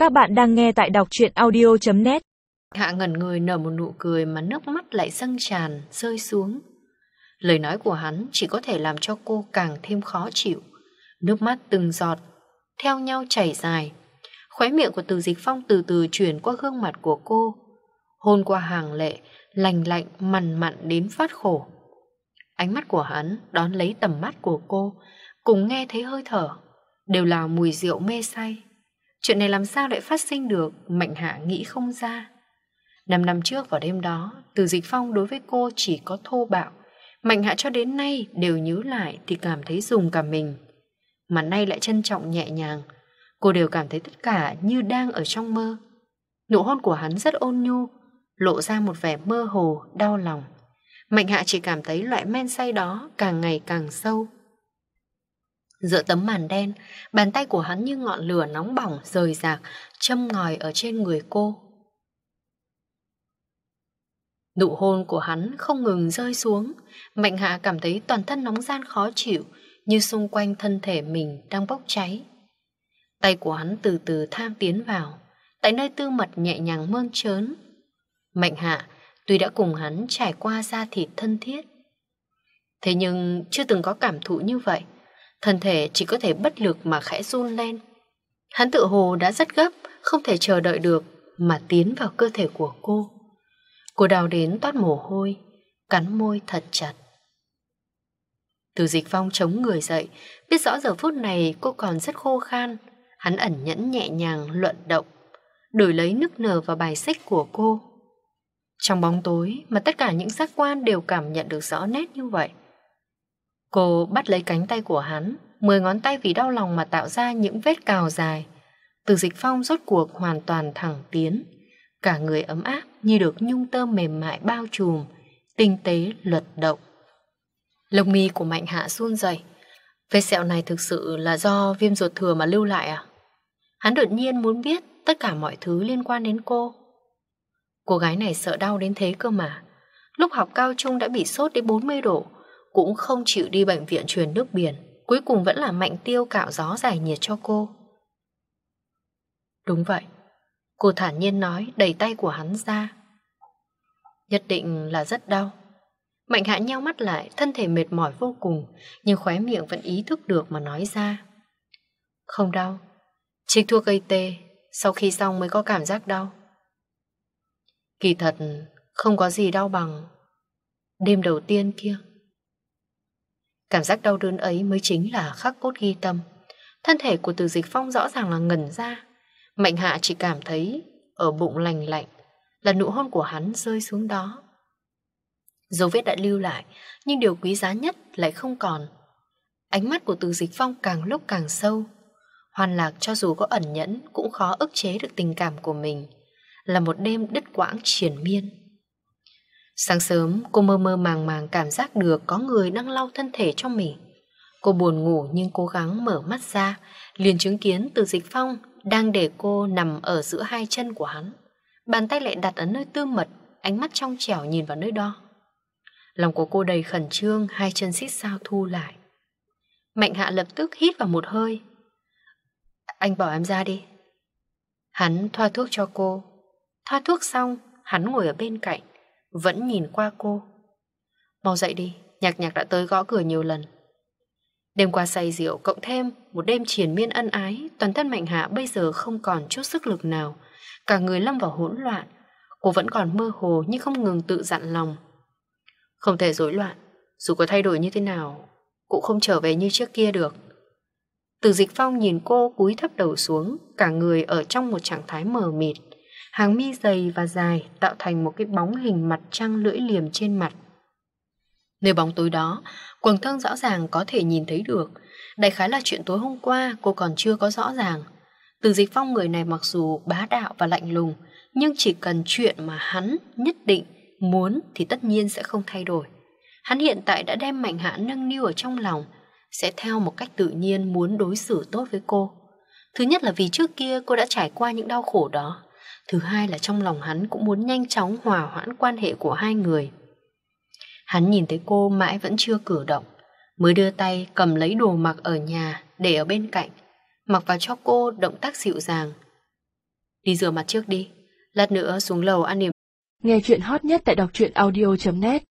Các bạn đang nghe tại đọc truyện audio.net. Hạ ngẩn người nở một nụ cười mà nước mắt lại dâng tràn, rơi xuống. Lời nói của hắn chỉ có thể làm cho cô càng thêm khó chịu. Nước mắt từng giọt, theo nhau chảy dài. Khóe miệng của Từ Dịch Phong từ từ chuyển qua gương mặt của cô. Hôn qua hàng lệ, lành lạnh, mằn mặn đến phát khổ. Ánh mắt của hắn đón lấy tầm mắt của cô, cùng nghe thấy hơi thở, đều là mùi rượu mê say. Chuyện này làm sao lại phát sinh được, Mạnh Hạ nghĩ không ra. 5 năm trước vào đêm đó, Từ Dịch Phong đối với cô chỉ có thô bạo. Mạnh Hạ cho đến nay đều nhớ lại thì cảm thấy rùng cả mình. Mà nay lại trân trọng nhẹ nhàng. Cô đều cảm thấy tất cả như đang ở trong mơ. Nụ hôn của hắn rất ôn nhu, lộ ra một vẻ mơ hồ, đau lòng. Mạnh Hạ chỉ cảm thấy loại men say đó càng ngày càng sâu. Giữa tấm màn đen, bàn tay của hắn như ngọn lửa nóng bỏng rời rạc, châm ngòi ở trên người cô. Nụ hôn của hắn không ngừng rơi xuống. Mạnh Hạ cảm thấy toàn thân nóng ran khó chịu, như xung quanh thân thể mình đang bốc cháy. Tay của hắn từ từ tham tiến vào, tại nơi tư mật nhẹ nhàng mơn trớn. Mạnh Hạ tuy đã cùng hắn trải qua da thịt thân thiết, thế nhưng chưa từng có cảm thụ như vậy. Thân thể chỉ có thể bất lực mà khẽ run lên. Hắn tự hồ đã rất gấp, không thể chờ đợi được mà tiến vào cơ thể của cô. Cô đau đến toát mồ hôi, cắn môi thật chặt. Từ Dịch Phong chống người dậy, biết rõ giờ phút này cô còn rất khô khan. Hắn ẩn nhẫn nhẹ nhàng luận động, đổi lấy nức nở và bài xích của cô. Trong bóng tối mà tất cả những giác quan đều cảm nhận được rõ nét như vậy. Cô bắt lấy cánh tay của hắn, 10 ngón tay vì đau lòng mà tạo ra những vết cào dài. Từ Dịch Phong rốt cuộc hoàn toàn thẳng tiến, cả người ấm áp như được nhung tơ mềm mại bao trùm, tinh tế luật động. Lông mi của Mạnh Hạ run rẩy. Vết sẹo này thực sự là do viêm ruột thừa mà lưu lại à? Hắn đột nhiên muốn biết tất cả mọi thứ liên quan đến cô. Cô gái này sợ đau đến thế cơ mà. Lúc học cao trung đã bị sốt đến 40 độ, cũng không chịu đi bệnh viện truyền nước biển. Cuối cùng vẫn là Mạnh Tiêu cạo gió giải nhiệt cho cô. Đúng vậy, cô thản nhiên nói, đẩy tay của hắn ra. Nhất định là rất đau. Mạnh Hạ nheo mắt lại, thân thể mệt mỏi vô cùng, nhưng khóe miệng vẫn ý thức được mà nói ra. Không đau, chích thuốc gây tê, sau khi xong mới có cảm giác đau. Kỳ thật, không có gì đau bằng đêm đầu tiên kia. Cảm giác đau đớn ấy mới chính là khắc cốt ghi tâm. Thân thể của Từ Dịch Phong rõ ràng là ngẩn ra. Mạnh Hạ chỉ cảm thấy ở bụng lành lạnh, là nụ hôn của hắn rơi xuống đó. Dấu vết đã lưu lại, nhưng điều quý giá nhất lại không còn. Ánh mắt của Từ Dịch Phong càng lúc càng sâu. Hoan Lạc cho dù có ẩn nhẫn cũng khó ức chế được tình cảm của mình. Là một đêm đứt quãng triền miên. Sáng sớm cô mơ mơ màng màng cảm giác được có người đang lau thân thể cho mình. Cô buồn ngủ nhưng cố gắng mở mắt ra, liền chứng kiến Từ Dịch Phong đang để cô nằm ở giữa hai chân của hắn. Bàn tay lại đặt ở nơi tư mật, ánh mắt trong trẻo nhìn vào nơi đó. Lòng của cô đầy khẩn trương, hai chân xít sao thu lại. Mạnh Hạ lập tức hít vào một hơi. Anh bỏ em ra đi. Hắn thoa thuốc cho cô. Thoa thuốc xong, hắn ngồi ở bên cạnh, vẫn nhìn qua cô. Mau dậy đi, Nhạc Nhạc đã tới gõ cửa nhiều lần. Đêm qua say rượu cộng thêm một đêm triền miên ân ái, toàn thân Mạnh Hạ bây giờ không còn chút sức lực nào, cả người lâm vào hỗn loạn. Cô vẫn còn mơ hồ nhưng không ngừng tự dặn lòng. Không thể rối loạn, dù có thay đổi như thế nào cũng không trở về như trước kia được. Từ Dịch Phong nhìn cô cúi thấp đầu xuống, cả người ở trong một trạng thái mờ mịt. Hàng mi dày và dài tạo thành một cái bóng hình mặt trăng lưỡi liềm trên mặt. Nơi bóng tối đó, quầng thâm rõ ràng có thể nhìn thấy được. Đại khái là chuyện tối hôm qua cô còn chưa có rõ ràng. Từ Dịch Phong người này mặc dù bá đạo và lạnh lùng, nhưng chỉ cần chuyện mà hắn nhất định muốn thì tất nhiên sẽ không thay đổi. Hắn hiện tại đã đem Mạnh Hạ nâng niu ở trong lòng, sẽ theo một cách tự nhiên muốn đối xử tốt với cô. Thứ nhất là vì trước kia cô đã trải qua những đau khổ đó. Thứ hai là trong lòng hắn cũng muốn nhanh chóng hòa hoãn quan hệ của hai người. Hắn nhìn thấy cô mãi vẫn chưa cử động, mới đưa tay cầm lấy đồ mặc ở nhà để ở bên cạnh, mặc vào cho cô động tác dịu dàng. Đi rửa mặt trước đi, lát nữa xuống lầu ăn điểm. Nghe chuyện hot nhất tại đọc truyện audio.net